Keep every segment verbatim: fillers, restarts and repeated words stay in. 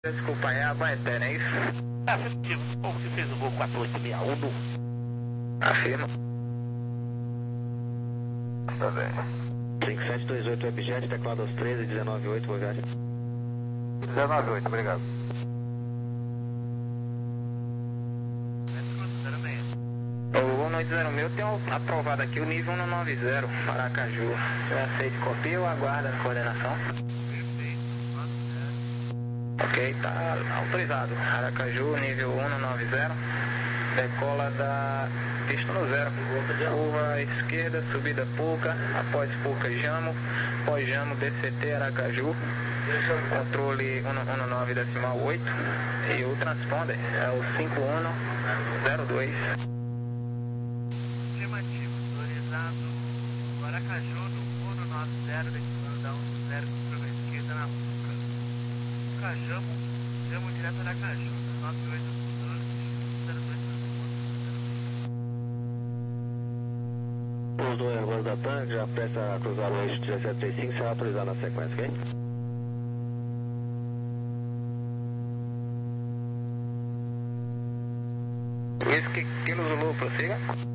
Desculpa, é a Baeté, não é isso? Afirmativo. Como você fez o voo quatro oito seis um no... Afirma. Tá bem. cinco sete dois oito Webjet, teclado aos treze, dezenove oito, boa viagem. dezenove oito, obrigado. O um oito zero meu tem um, aprovado aqui o nível um nove zero, Aracaju. Você aceita copia ou aguarda a coordenação? Ok, tá autorizado. Aracaju, nível um nove zero. Decola da pista no zero. Curva esquerda, subida Puca. Após Puca, Jamo. Após Jamo, D C T Aracaju. Controle um nove decimal oito. E o transponder é o cinco um zero dois. Afirmativo, autorizado. Aracaju no um nove zero, declarando da um zero, curva esquerda na Puca. Puca, Jamo, Jamo direto Aracaju, nove oito zero dois. Os dois Airbus da TAM já presta a cruzar o eixo dezessete trinta e cinco, será autorizado na sequência, ok? Whisky Kilo Zulu, prossiga.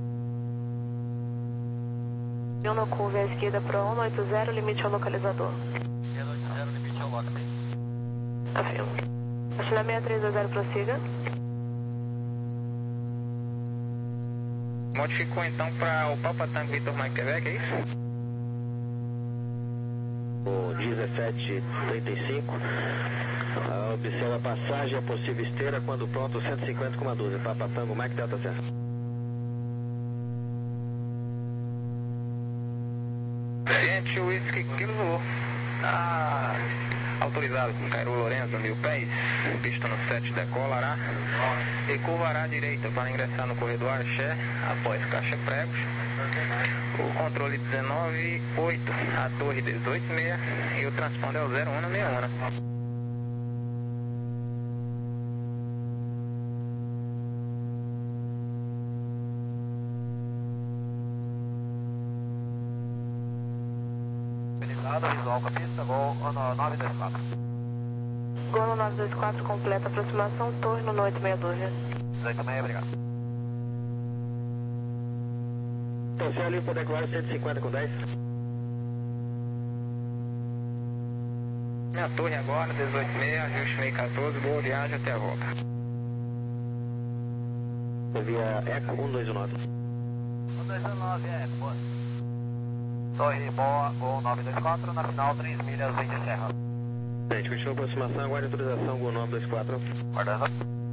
No curva à esquerda para um oito zero, limite ao localizador. um oito zero, limite ao lock. Afirmo. China seis três dois zero, prossiga. Modificou então para o Papa Tango Vitor Mike Quebec, é isso? O dezessete trinta e cinco, ah, observa a passagem, a possível esteira, quando pronto, cento e cinquenta com doze, Papa Tango, Mike Delta Serra. Gente, o Whisky Kilo Zulu. Tá autorizado com Cairo Lourenço, mil pés. Pista no sete, decolará. E curvará à direita para ingressar no corredor Axé, após caixa pregos. O controle dezenove oito, a torre dezoito seis e o transponder é o zero um seis um. Visual com a pista, gol nove dois quatro. Gol no nove dois quatro, completa aproximação, torre no oito seis dois. dezoito seis, obrigado. Então, se ali para declarar cento e cinquenta com dez. Minha torre agora, dezoito seis, ajuste meio quatorze, boa viagem até a volta. Via Eco um dois nove. um dois nove, é, boa. Torre boa, gol nove dois quatro, na final três milhas, vem de serra. Gente, continua a aproximação, aguarde autorização, Gol nove dois quatro. Guardando.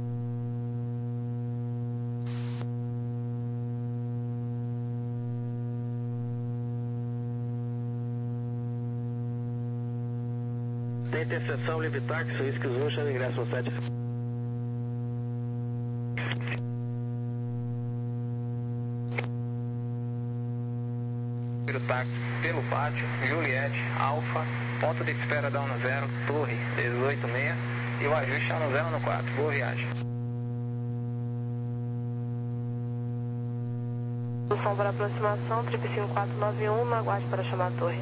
Tem interseção, livre táxi, Whisky Zulu, chama ingresso no sete. Táxi pelo pátio, Juliette, Alfa, ponto de espera da um zero, torre dezoito seis e o ajuste é um zero quatro. Boa viagem. Som para aproximação, trip cinco quatro nove um, aguarde para chamar a torre.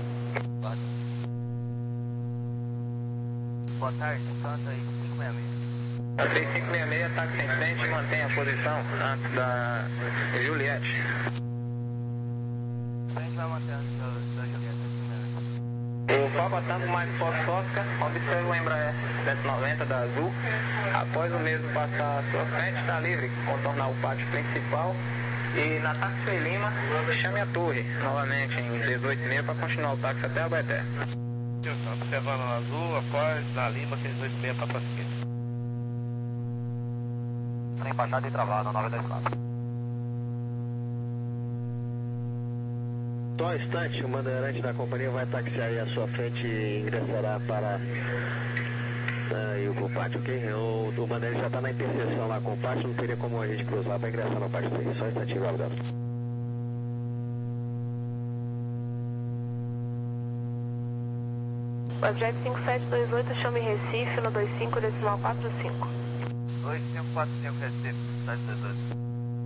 Boa tarde, Santa aí, cinco seis seis. A seis cinco seis seis, táxi em frente, mantém a posição antes da Juliette. A gente vai manter antes da, da Julieta aqui, O né? Papa Tango mais Fox Oscar, observa o Embraer cento e noventa da Azul. Após o mesmo passar a sua frente, está livre, contornar o pátio principal. E na táxi Lima, chame a torre novamente em dezoito seis para continuar o táxi até a Baeté. Observando a Azul, após na Lima, dezoito seis para prosseguir. Trem baixado e travado, nove dois quatro. Só um instante, o bandeirante da companhia vai taxiar aí à sua frente e ingressará para uh, o pátio, ok? O, o bandeirante já está na interseção lá com o pátio, não teria como a gente cruzar para ingressar no pátio. Só um instantinho, obrigado. Webjet cinco sete dois oito, chame Recife no dois cinco decimal quatro cinco. dois cinco quatro cinco, Recife, sete dois oito.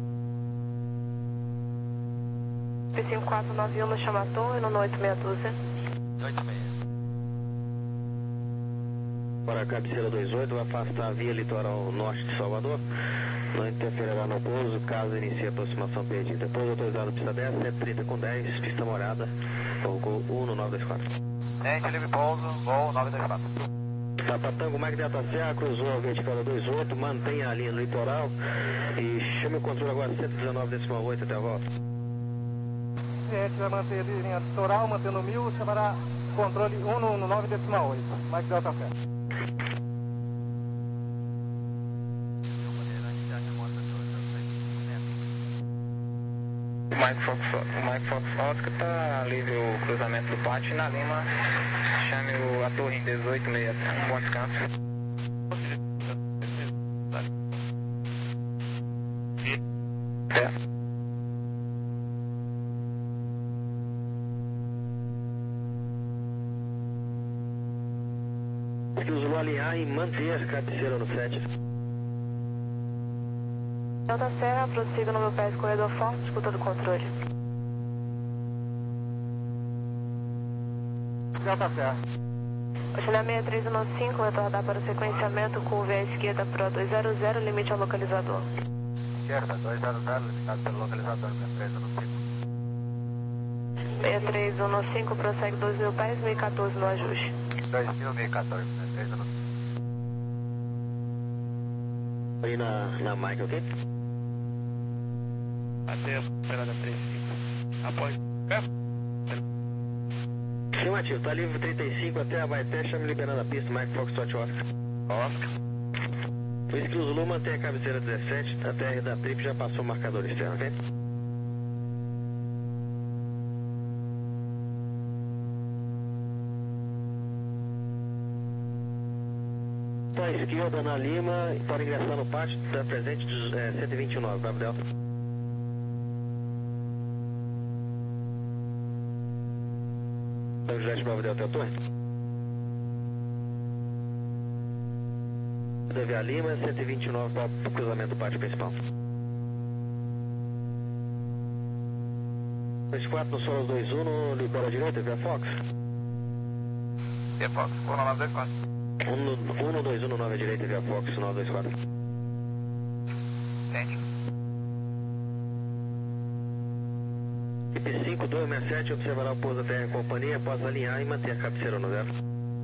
cinco quatro nove um, chama a torre no oito seis doze. oito seis. Para a cabeceira dois oito, vai afastar a via litoral norte de Salvador. Não interferirá no pouso, caso inicie a aproximação perdida. Pouso autorizado pista dez, sete trinta com dez, pista molhada, voo um no nove dois quatro. Gente, livre pouso, voo nove dois quatro. Papa Tango, Mike Delta Serra, cruzou a vertical da dois oito, mantenha a linha no litoral e chame o controle agora cento e dezenove vírgula oito até a volta. A gente vai manter a linha litoral, mantendo mil, chamará controle um no nove vírgula oito. Mike Delta Serra. O Mike Fox, o Mike Fox Oscar está livre o cruzamento do pátio e na Lima chame o, a torre em dezoito sessenta. Um bom descanso. É. Que o Zulu alinhar e manter a cabeceira no sete. Delta Serra, prossiga no meu pé, corredor forte, escuta do controle. Delta Serra. Auxiliar seis três um cinco, retornar para o sequenciamento, curva à esquerda para dois zero zero, limite ao localizador. Esquerda, dois zero zero, limitado pelo localizador, seis três um cinco. seis três um cinco, prossegue dois mil pés, mil e quatorze no ajuste. dois mil, mil e quatorze, seis três um cinco. Aí na, na Mike, ok? Até a operada três cinco. Após. Sim, Matheus, tá livre trinta e cinco até a Baité, chame liberando a pista, Mike Fox Oscar. Oscar. O Whisky Zulu mantém a cabeceira dezessete, a T R da Trip já passou o marcador externo, ok? À esquerda na Lima, para ingressar no pátio da presente é, cento e vinte e nove, Bravo Delta. São José de Bravo Delta, é a torre? Deve a Lima, cento e vinte e nove para o cruzamento do pátio principal. dois quatro no solo dois um, no libera a direita, via Fox. Via Fox, vou no nove dois quatro. um no dois um no nove à direita, via Fox, nove dois quatro. Gente. Equipe cinco dois seis sete observará o pouso da T R Companhia após alinhar e manter a cabeceira no zero.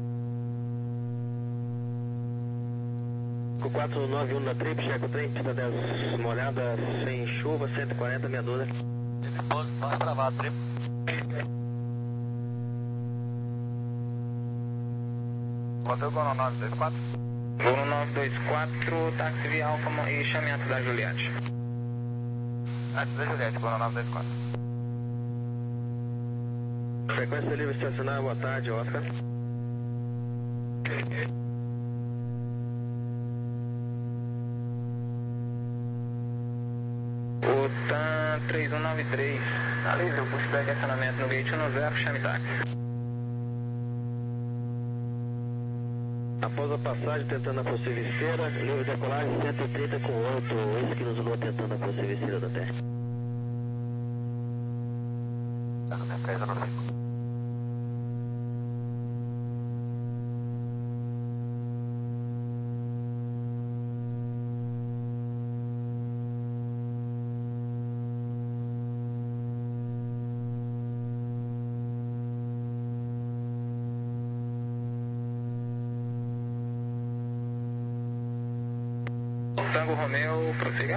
cinco quatro nove um da Trip, checa o trem, pista dez molhada, sem chuva, cento e quarenta, meia dúzia. Pouso, vai travar, Trip. Quanto eu vou no nove dois quatro? Vou no nove dois quatro, táxi via Alfa e chame antes da Juliette. Antes da Juliette, vou no nove dois quatro. Frequência livre estacionária, boa tarde, Oscar. O T A M três um nove três, tá livre o posto de estacionamento no gate um zero, chame táxi. Após a passagem, tentando a possível esteira, livre decolagem cento e trinta com oito, esse que nos Zulu tentando a possível esteira da Terra. Tá no seis três um cinco. Tango Romeo, prossiga.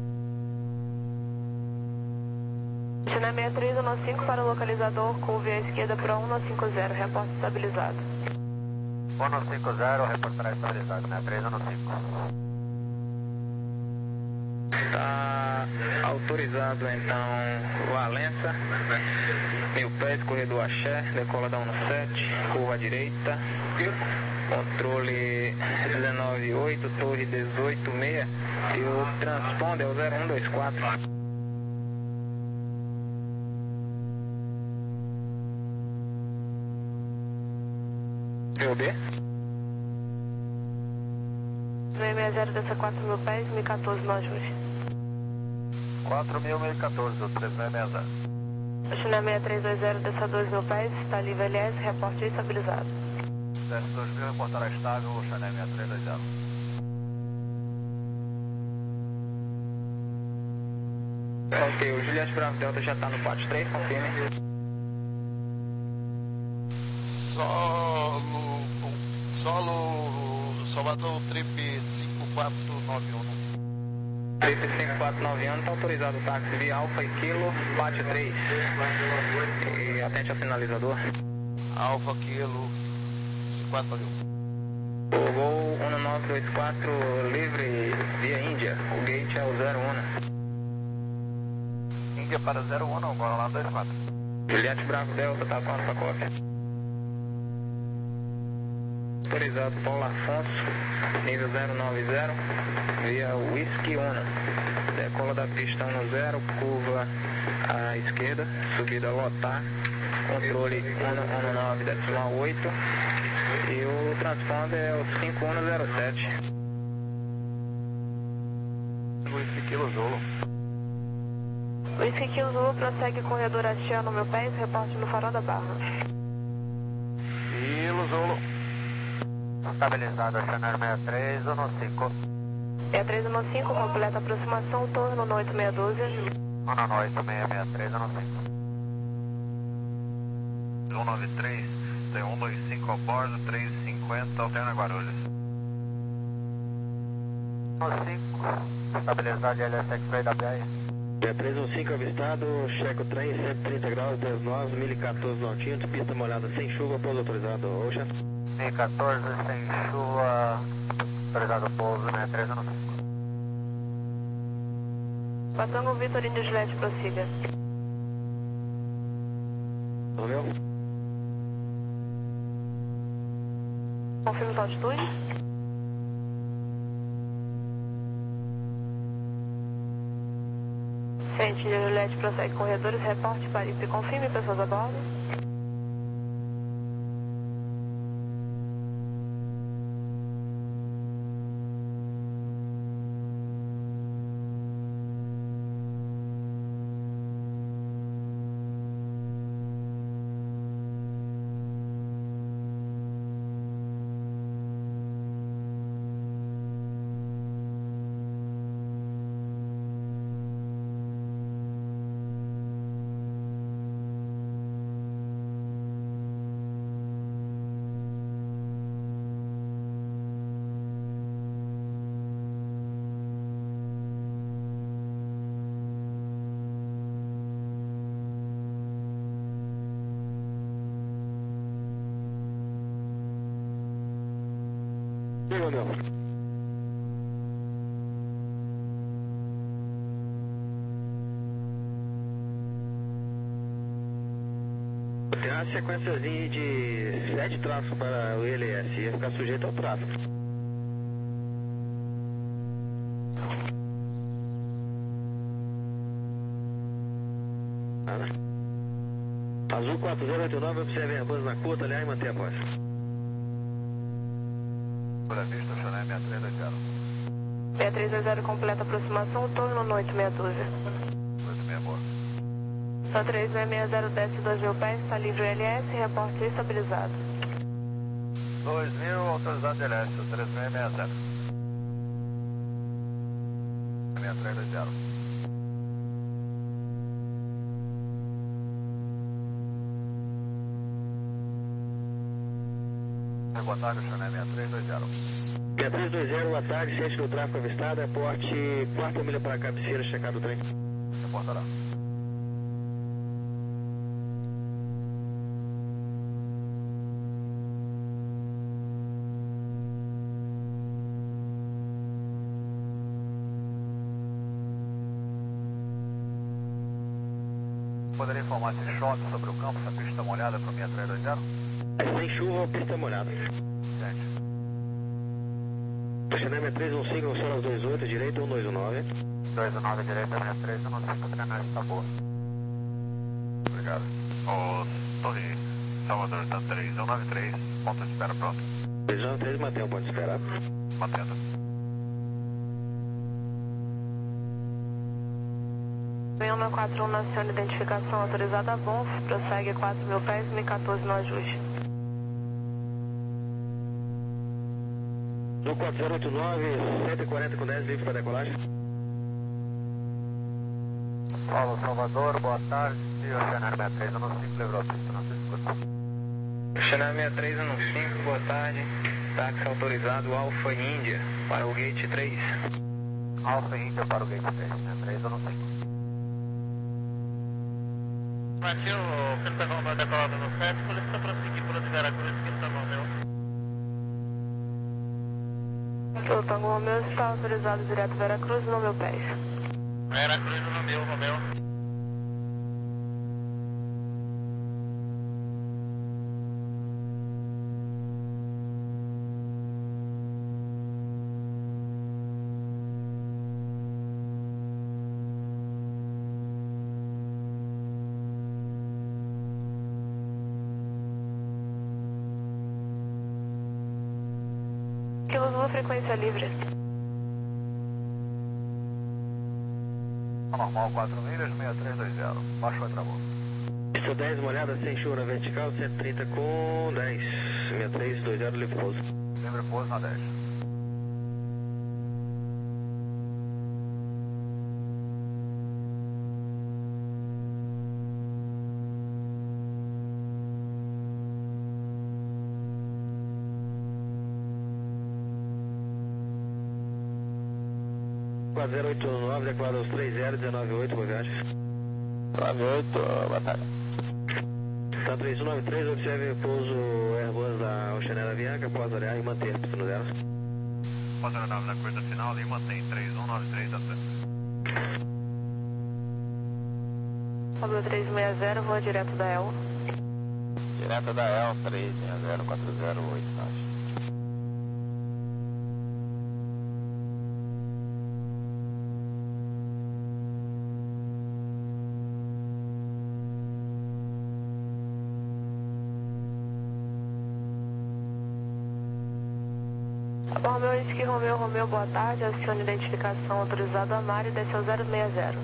China seis três um cinco para o localizador, curva à esquerda para um cinco zero, reporte estabilizado. um cinco zero, reportará estabilizado, né? três um cinco. Está autorizado então Valença, mil pés, corredor Axé, decola da um sete, curva à direita, controle dezenove oito, torre dezoito seis e o transponder é o zero um dois quatro. P O B? seis seis zero, desça quatro mil pés, mil e quatorze no ajuste. quatro mil, mil e quatorze, o três seis seis zero. China seis três dois zero, desça dois mil pés, está livre L S, reporte estabilizado. desce dois mil, reportará estável, Chanel seis três dois zero. Ok, o Juliette Bravo Delta já está no quatro três, confirme. Solo, solo Salvador Trip cinco quatro nove um. Trip cinco quatro nove um, está autorizado o táxi via Alfa e Kilo, quatro três. E atente ao sinalizador. Alfa Kilo cinco quatro nove um. O Gol um nove dois quatro livre via Índia, o gate é o zero um. Índia para zero um, agora lá dois quatro. Juliette Bravo Delta, está pronto para cópia. Autorizado Paulo Afonso, nível zero nove zero, via Whisky um. Decola da pista um zero, curva à esquerda, subida lotar, controle um nove decimal oito e o transponder é o cinco um zero sete. Whisky Kilo Zulu. Whisky Kilo Zulu prossegue corredor hasteando mil pés, reporte no farol da Barra. Kilo Zulu. Estabilizado, Chanel seis três um cinco. seis três um cinco, completa aproximação, torno no oito seis um dois. Torno no oito seis seis três um cinco. um nove três, tem um dois cinco a bordo, três cinquenta, alterna Guarulhos. um cinco, estabilidade L S X-Ray da B R. seis três um cinco avistado, checa o trem, cento e trinta graus, dez nós, mil e quatorze notinhos, pista molhada sem chuva, pouso autorizado, Ocean. mil e quatorze, sem chuva, autorizado pouso, seis três um cinco. Patango Vitor Índio Juliette, prossiga. Valeu? Confirme sua altitude. Frente de Juliette prossegue corredores, reporte para I P, confirme pessoas a bordo. Diga, meu. Tem uma sequenciazinha de sete tráfegos para o I L S, ia ficar sujeito ao tráfego. Nada. Azul quatro zero oito nove, observe a bus na curta, aliás, e mantenha a voz. Por vista, Chanel seis três dois zero. seis três dois zero, completa aproximação, torno no oito seis um dois. oito seis boa. Só três seis seis zero, desce dois mil pés, está livre o L S, reporte estabilizado. dois mil, autorizado de L S, três seis seis zero. seis três dois zero. Boa tarde, Chanel seis três dois zero. seis três dois zero, boa tarde, ciente do tráfego avistado, aporte quarta milha para a cabeceira, checado o trem. Reportará. Poderia informar se chove sobre o campo, se a pista está molhada para o seis três dois zero? Sem chuva ou pista molhada. Gente. Chanel seis três um cinco, Solas dois oito, direita um dois um nove. dois um nove, direita seis três um cinco, a drenagem está boa. Obrigado. O Torre Salvador está três um nove três, ponto de espera pronto. três um nove três, mantém o ponto de espera. Mantendo. um quatro um, naciona identificação autorizada a Bonf, prossegue quatro mil pés, mil e quatorze no ajuste. Do quatro zero oito nove, cento e quarenta com dez, livre para decolagem. Paulo Salvador, boa tarde. Oceanário sessenta e três um cinco, livrou a pista, não se escuta. Oceanário sessenta e três um cinco, boa tarde. Táxi autorizado Alfa Índia para o Gate três. Alfa Índia para o Gate três, sessenta e três um cinco. Matheus, o Pentagon vai decolar no sete, polícia prosseguir por onde Veracruz, Pentagon meu. O Tango Romeu está autorizado direto Veracruz no meu pés. Veracruz no meu, Romeu. Kilo Zulu, frequência livre. Normal quatro milhas, sessenta e três dois zero. Baixo vai travou. Pista dez, molhada, sem chuva na vertical, cento e trinta com dez. sessenta e três dois zero, livre pouso. Livre pouso na dez. quatro zero oito nove, declara os três zero, dezenove oito, boa viagem. nove oito, boa tarde. Tá três um nove três, observe o pouso Airbus da Oceanera Avianca, após olhar e manter a pista no zero. Após a aeronave na curva final e mantém três um nove três até. W três seis zero, voa direto da E L. Direto da E L três seis zero quatro zero oito nove. Romeu, Whisky Romeu, Romeu, boa tarde. Acione identificação autorizado a mar e desceu zero seis zero.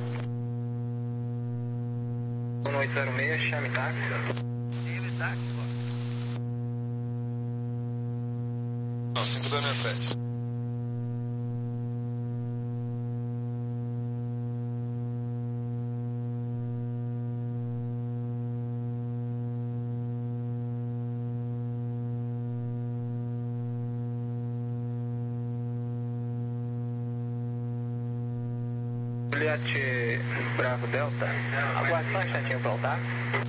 um oito zero seis, chame táxi. Livre táxi, pô. Não, cinco dois seis sete. Juliette Bravo Delta, aguarde só um instantinho para o táxi.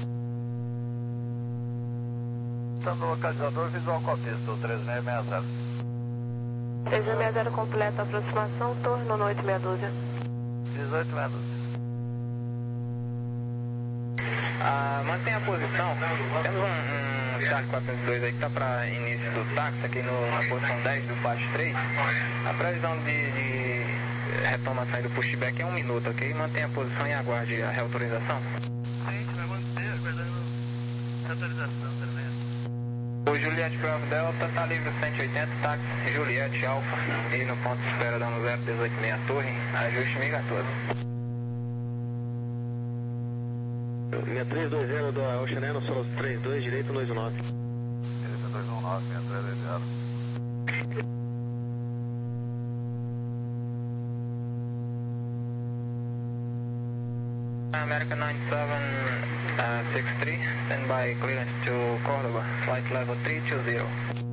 Estando no localizador visual com a pista, o três seis seis zero. três seis seis zero completa a aproximação, torno no oito meia dúzia. dezoito meia dúzia. Ah, mantenha a posição. Temos um, um Star quatrocentos e dois aí que está para início do táxi, aqui no, na posição dez do Baixo três. A previsão de, de retomação do pushback é um minuto, ok? Mantenha a posição e aguarde a reautorização. A gente vai manter, aguardando a autorização também. O Juliette Bravo Delta está livre cento e oitenta, táxi Juliette Alfa, e no ponto de espera dando zero dezoito seis torre, ajuste miga todo. sessenta e três dois zero da Oceanera, solo três dois, direito dois um nove. Direito dois um nove, sessenta e três dois zero. American nine seven six three, stand by clearance to Córdoba, flight level three two zero.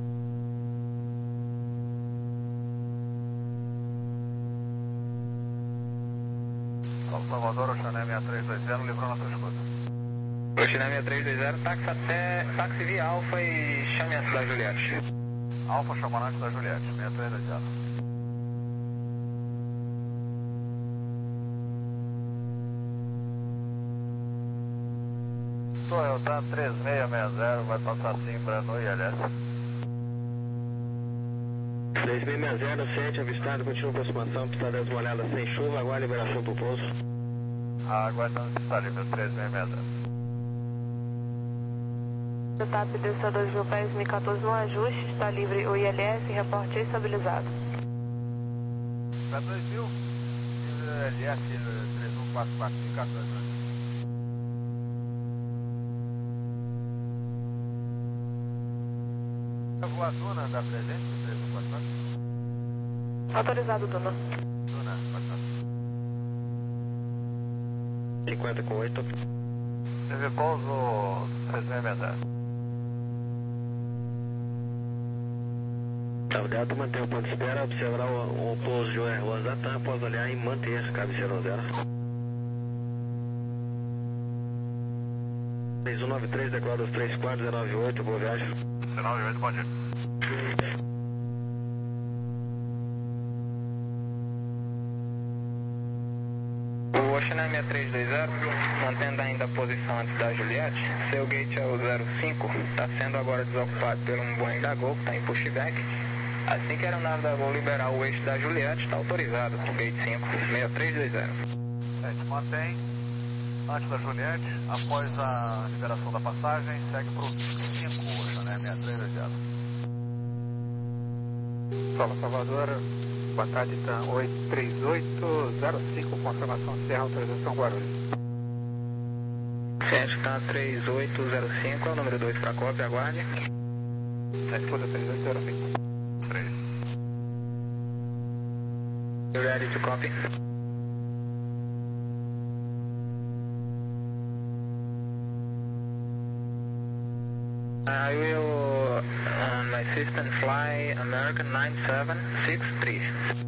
Paulo Salvador, Oceanário sessenta e três dois zero, livrou nossa escuta. Oceanário sessenta e três dois zero, táxi até, táxi via Alfa e chame a cidade Juliette. Alfa chamando da Juliette, sessenta e três dois zero. Toyota três seis seis zero, vai passar Simbra no I L S. três seis seis zero, sete, avistado, continua aproximação, pista dez molhada sem chuva, aguarda liberação para o pouso. Aguardando que está livre, três seis seis zero. T A P desceu dois mil pés, M quatorze no ajuste, está livre o I L S, reporte estabilizado. Para dois mil, I L S três um quatro quatro cinco quatorze. A voadora da presente, três um quatro quatro. Autorizado, Duna. Duna, bacana. cinquenta com oito. Teve pouso três seis seis zero. Tá, o Delta mantém o ponto de espera, observar o, o pouso de um R onze da TAM após olhar e manter cabeceira zero. três um nove três, decola dos três quatro, zero nove oito, boa viagem. zero nove oito, bom dia. O Ocean seis três dois zero, mantendo ainda a posição antes da Juliette, seu gate é o zero cinco, está sendo agora desocupado por um Boeing da Gol, está em pushback. Assim que a aeronave da Gol liberar o eixo da Juliette, está autorizado o gate cinco, seis três dois zero. A gente mantém antes da Juliette, após a liberação da passagem, segue para o cinco, Ocean seis três dois zero. Solo Salvador, boa tarde, tá oito três oito zero cinco, confirmação Serra, autorização Guarulhos. Sérgio, tá três oito zero cinco, é o número dois para cópia, aguarde. Escuta três oito zero cinco. três. You ready to copy? I will, on my system, fly American nine seven six three.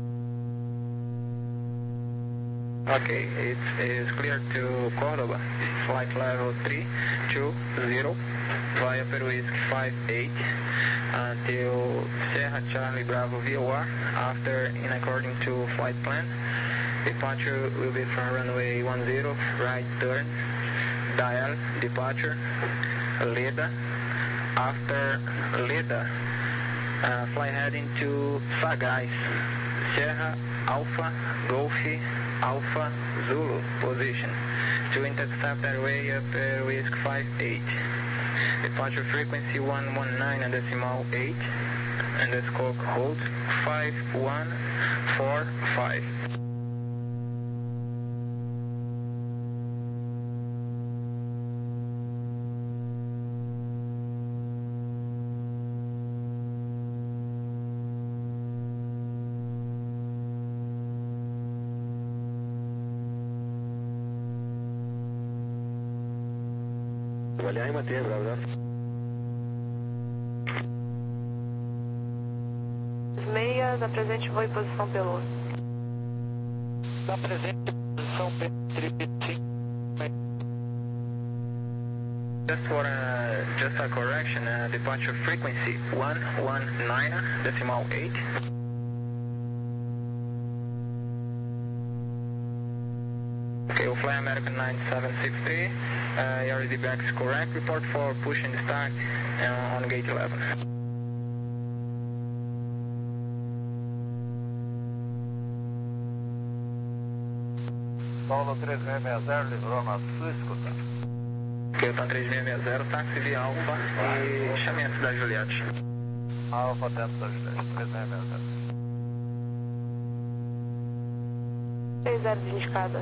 Okay, it is clear to Córdoba, flight level three two zero, via Peruisk five eight, until Sierra Charlie Bravo V O R, after, in according to flight plan, departure will be from runway one zero, right turn, dial, departure, Leda. After Leda, uh, fly heading to Sagaz, Sierra Alpha Golf Alpha Zulu position to intercept airway up uh, risk five eight. Departure frequency one one nine and decimal eight, and the scope hold five one four five. Olhar e manter, bravo, bravo. Meias, apresente voo em posição pelo. Apresente posição P Just for a, just a correction, uh, departure frequency one one nine decimal eight. Okay, we'll fly American nine seven six three. Uh, your D B X is correct. Report for push and start uh, on gate eleven. Paulo três seis seis zero, livrou na sua escuta. Hilton três seis seis zero, táxi via Alfa e chame antes da Juliette. Alfa dentro da Juliette, três seis seis zero. três zero de indicada.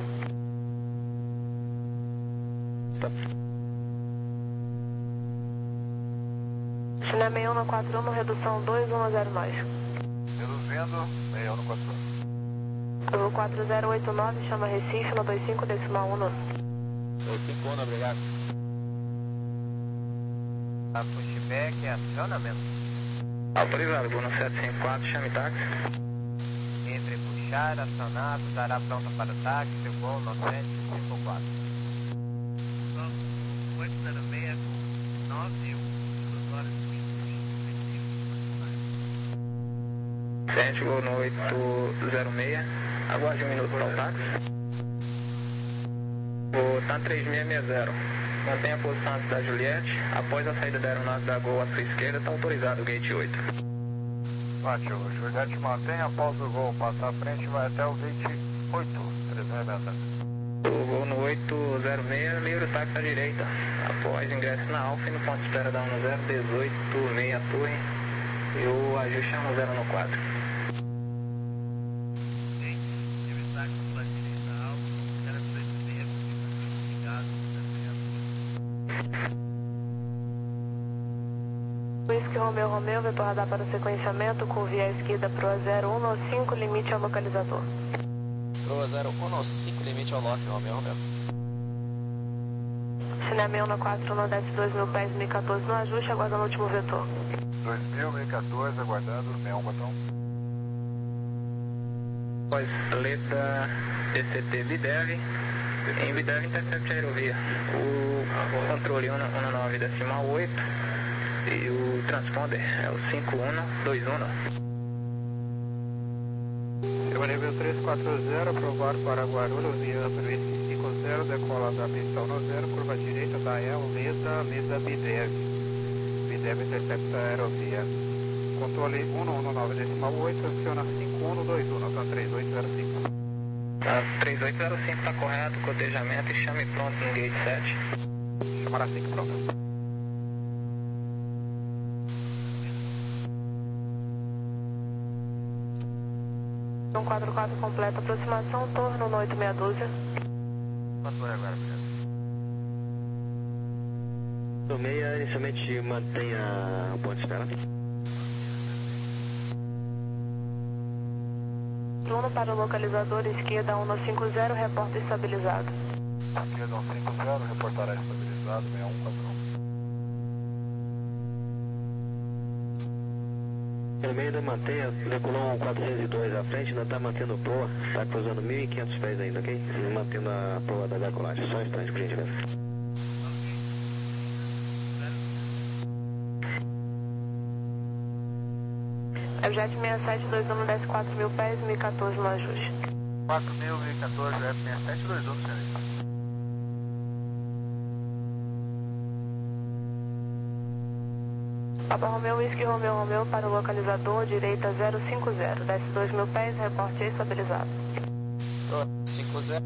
China seis um quatro um, redução dois um zero nove. Reduzindo, seis um quatro um. Pelo quatro zero oito nove, chama Recife no dois cinco decimal um. dois cinco um, obrigado. A pushback é acionamento. Autorizado, Bruno sete cinco quatro, chame táxi. Entre puxar, acionado, dará pronta para o táxi, voo no sete cinco quatro. oito zero seis com nove um, horas e Sente voo no oito zero seis, aguarde um minuto para o táxi. O TAM três seis seis zero, mantenha a posição antes da Juliette, após a saída da aeronave da Gol à sua esquerda, está autorizado o gate oito. Ótimo, Juliette mantém, após o voo passar à frente, vai até o gate oito, três seis seis zero. O voo no oito zero seis, livre o táxi à direita, após ingresso na Alfa e no ponto de espera da um zero dezoito meia torre, e o ajuste é um zero no quatro. Whisky Romeo Romeo, vetor radar para o sequenciamento, curva à esquerda para o zero um cinco, limite ao localizador. Pro zero um cinco, limite ao lock, Romeo Romeo. Cinema um quatro um, desce dois mil pés, mil e quatorze no ajuste, aguardando o último vetor. dois mil, mil e quatorze, aguardando, sessenta e um, botão. Após letra D C T Bidev, em Bidev intercept aerovia. O controle um nove decimal oito e o transponder é o cinco um dois um. Nível três quatro zero, aprovado para Guarulhos, via Whisky cinco zero, decola da pista um zero, curva direita da E L, mesa, mesa Bidev. Bidev intercepta aerovia. Controle um nove decimal oito, aciona cinco um dois um, nota três oito zero cinco. Tá, três oito zero cinco está correto, cotejamento e chame pronto no gate sete. Chamará cinco pronto. um quatro quatro completa, aproximação, torno no oito meia dúzia. Quanto é agora, Pedro? No meia, inicialmente mantenha o ponto de espera. Bruno para o localizador, esquerda um cinco zero, reporta estabilizado. Esquerda um cinco zero, reportará estabilizado, sessenta e um, quatro um. No meio ainda mantenha, decolou um quatrocentos e dois à frente, ainda está mantendo proa, está cruzando mil e quinhentos pés ainda, ok? Mantendo a proa da decolagem, só um instante, por gentileza. É Jet seis sete dois um, desce quatro mil pés, mil e quatorze no ajuste. quatro mil, mil e quatorze, Jet seis sete dois um, senhor. Papa Romeo, Whisky Romeo Romeo para o localizador, direita zero cinco zero, desce dois mil pés, reporte estabilizado. cinco zero.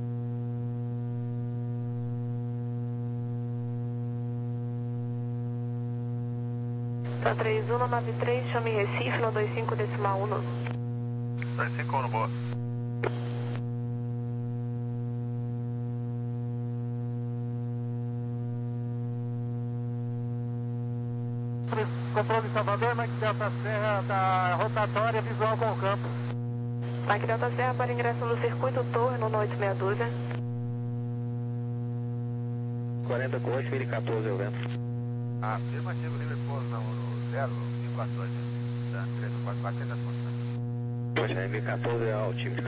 Tá três um nove três, chame Recife no dois cinco decimal um. dois cinco um, boa. Controle Salvador, Mike Delta Serra da rotatória visual com o campo. Mike Delta Serra para ingresso no circuito torno no oito meia dúzia. quarenta com oito, mil e quatorze é o vento. Afirmativo, nível de pouso no zero, mil e quatorze. Tá, três quatro quatro, tenta pontos. Poxa, é mil e quatorze é altímetro.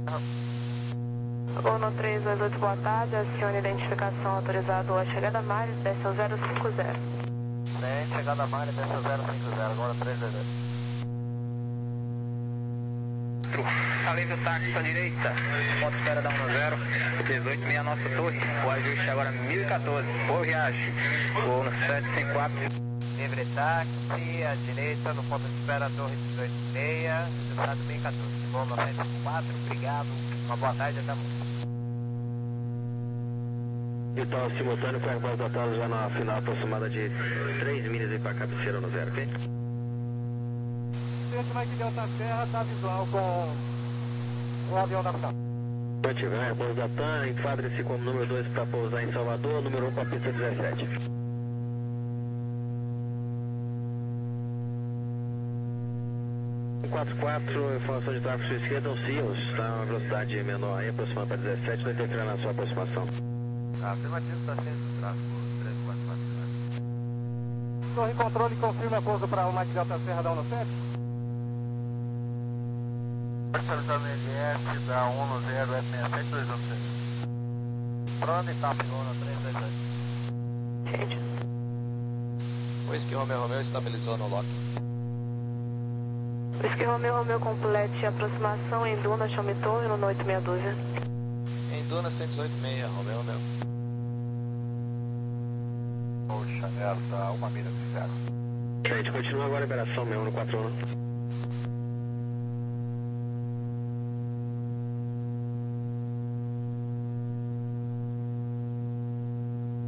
Uno três dois oito, boa tarde, acione identificação autorizado a chegada a Mari, desce ao zero cinco zero. Bem, chegada a Mari, desce ao zero cinco zero, agora três dois dois. Alívio táxi à direita, ponto espera da um zero, dezoito meia nossa torre, o ajuste agora mil e quatorze, boa viagem, voo no sete cinco quatro. Livre táxi, à direita, no ponto de espera, torre dezoito e meia, resultado mil e quatorze, voo no sete cinco quatro, obrigado, uma boa tarde, até amanhã. Então, simultâneo com a voz da tela já na final aproximada de três milhas e para a cabeceira no zero, ok? Gente, Mike Delta Serra está visual com o avião da final. Se tiver, Airbus da TAM, enquadre-se como número dois para pousar em Salvador, número um para a pista dezessete. quatro quatro, informação de tráfego sua esquerda, um Sios, está a uma velocidade menor aí, aproximando para dezessete, não interfere na sua aproximação. Afirmativo, está cheio de tráfego, três quatro quatro. Torre controle confirma pouso para o Mike Delta Serra da um sete. Atualizado no L S da um zero F seis sete dois um. Pronto, e tá, pegou no três dois dois. Whisky Romeo Romeo estabilizou no lock. Whisky Romeo Romeo complete aproximação em Duna, chame torre no oito meia dúzia. Em Duna cento e dezoito meia, Romeo Romeo. Poxa, essa uma milha de zero. A gente continua agora a liberação mesmo no quatro um.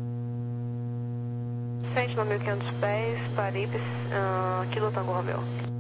Frente no mil e quinhentos pés, Paribes, uh, Kilo Tango Romeo.